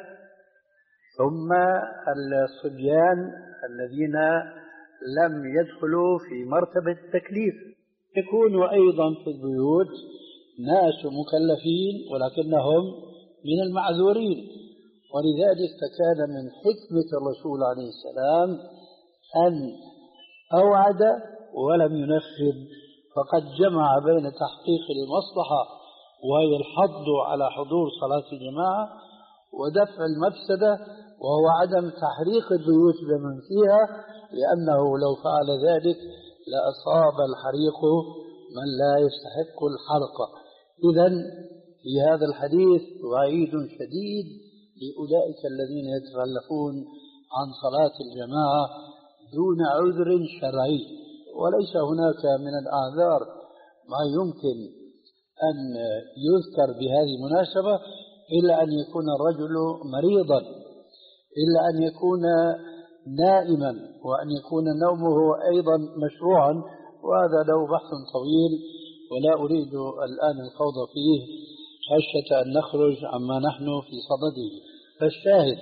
ثم الصبيان الذين لم يدخلوا في مرتبة التكليف. يكون أيضا في البيوت ناس مكلفين ولكنهم من المعذورين. ولذلك فكان من حكمة الرسول عليه السلام أن أوعد ولم ينفذ، فقد جمع بين تحقيق المصلحة وهي الحض على حضور صلاة الجماعة ودفع المفسدة وهو عدم تحريق البيوت بمن فيها، لأنه لو فعل ذلك لأصاب الحريق من لا يستحق الحرق. إذن في هذا الحديث وعيد شديد لأولئك الذين يتخلفون عن صلاة الجماعة دون عذر شرعي. وليس هناك من الأعذار ما يمكن أن يذكر بهذه المناسبة إلا أن يكون الرجل مريضا، إلا أن يكون نائما، وأن يكون نومه أيضا مشروعا، وهذا له بحث طويل ولا أريد الآن الخوض فيه خشية أن نخرج عما نحن في صدده. فالشاهد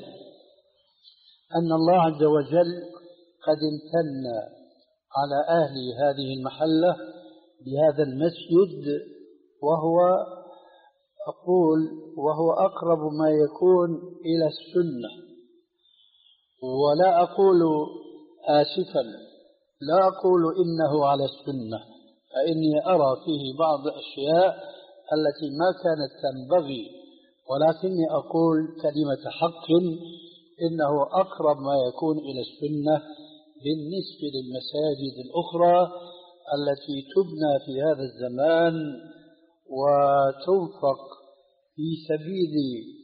أن الله عز وجل قد امتن على أهل هذه المحلة بهذا المسجد، وهو أقول وهو أقرب ما يكون إلى السنة. ولا أقول آسفا، لا أقول إنه على السنة، فإني أرى فيه بعض الأشياء التي ما كانت تنبغي، ولكني أقول كلمة حق إنه أقرب ما يكون إلى السنة بالنسبة للمساجد الأخرى التي تبنى في هذا الزمان وتنفق في سبيل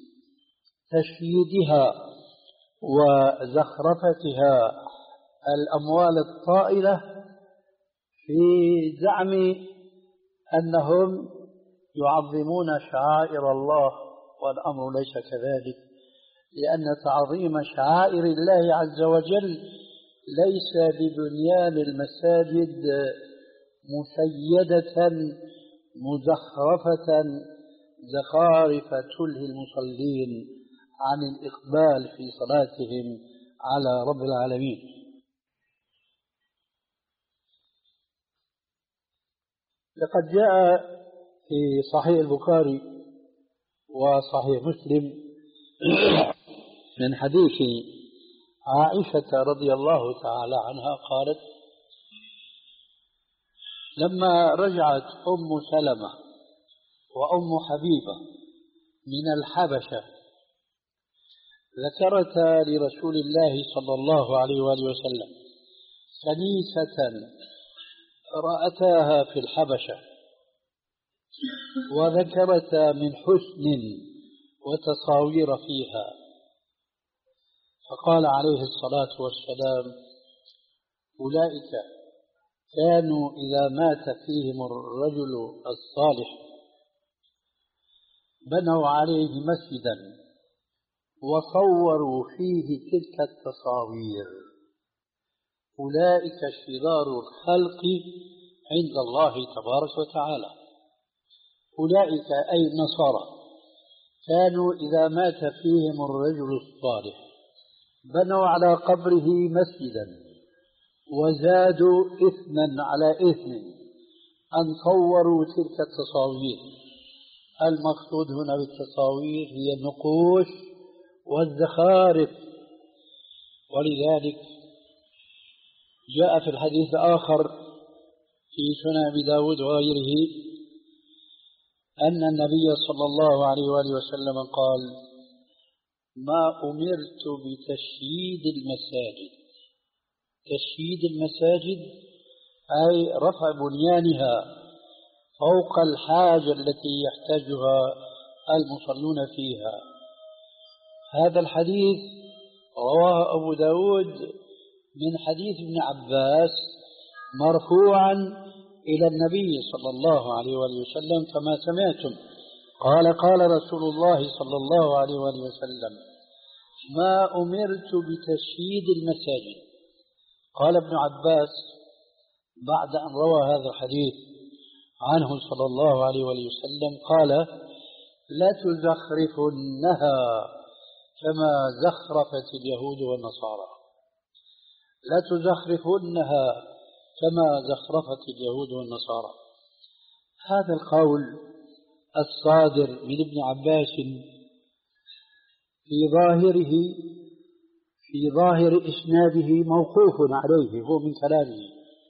تشييدها وزخرفتها الأموال الطائلة في زعم أنهم يعظمون شعائر الله، والأمر ليس كذلك، لأن تعظيم شعائر الله عز وجل ليس ببنيان المساجد مسيدة مزخرفة زخارف تلهي المصلين عن الإقبال في صلاتهم على رب العالمين. لقد جاء في صحيح البخاري وصحيح مسلم من حديث عائشة رضي الله تعالى عنها قالت: لما رجعت أم سلمة وأم حبيبة من الحبشة ذكرتا لرسول الله صلى الله عليه وآله وسلم كنيسة رأتاها في الحبشة، وذكرتا من حسن وتصاوير فيها، فقال عليه الصلاة والسلام: أولئك كانوا إذا مات فيهم الرجل الصالح بنوا عليه مسجدا وصوروا فيه تلك التصاوير، أولئك شرار الخلق عند الله تبارك وتعالى. أولئك أي النصارى كانوا إذا مات فيهم الرجل الصالح بنوا على قبره مسجدا وزادوا إثما على إثم أن صوروا تلك التصاوير. المقصود هنا بالتصاوير هي النقوش والزخارف، ولذلك جاء في الحديث الآخر في سنن أبي داود وغيره أن النبي صلى الله عليه وآله وسلم قال: ما أمرت بتشييد المساجد. تشييد المساجد أي رفع بنيانها فوق الحاجة التي يحتاجها المصلون فيها. هذا الحديث رواه أبو داود من حديث ابن عباس مرفوعا إلى النبي صلى الله عليه وآله وسلم كما سمعتم، قال: قال رسول الله صلى الله عليه وآله وسلم: ما أمرت بتشييد المساجد. قال ابن عباس بعد أن روى هذا الحديث عنه صلى الله عليه وآله وسلم قال: لتزخرفنها كما زخرفت اليهود والنصارى. لتزخرفنها كما زخرفت اليهود والنصارى. هذا القول الصادر من ابن عباس في ظاهره في ظاهر إسناده موقوف عليه، هو من كلامه،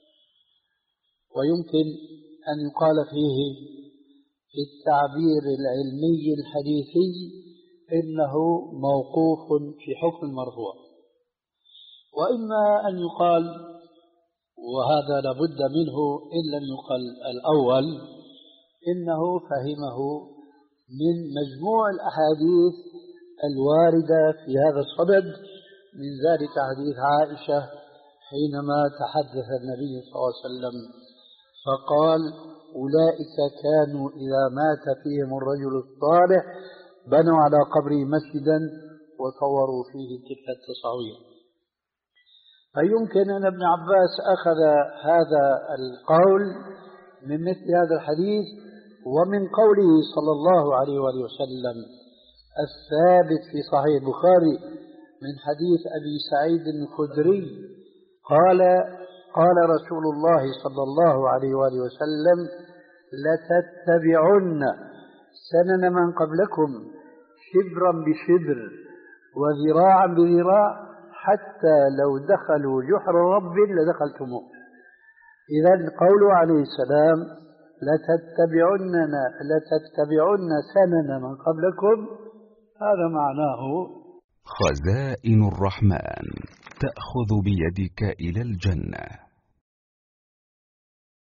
ويمكن أن يقال فيه في التعبير العلمي الحديثي إنه موقوف في حكم المرفوع، وإما أن يقال، وهذا لابد منه إن لم يقل الأول، إنه فهمه من مجموع الأحاديث الواردة في هذا الصدد، من ذلك حديث عائشة حينما تحدث النبي صلى الله عليه وسلم فقال: أولئك كانوا إذا مات فيهم الرجل الصالح بنوا على قبره مسجدا وصوروا فيه تلك التصاوير. فيمكن أن ابن عباس أخذ هذا القول من مثل هذا الحديث ومن قوله صلى الله عليه وآله وسلم الثابت في صحيح البخاري من حديث أبي سعيد الخدري قال: قال رسول الله صلى الله عليه وآله وسلم: لتتبعن سنن من قبلكم شبرا بشبر وذراعا بذراع حتى لو دخلوا جحر رب لدخلتموه. إذن قوله عليه السلام: لتتبعن لتتبعن سنن من قبلكم، هذا معناه خزائن الرحمن تأخذ بيدك إلى الجنة.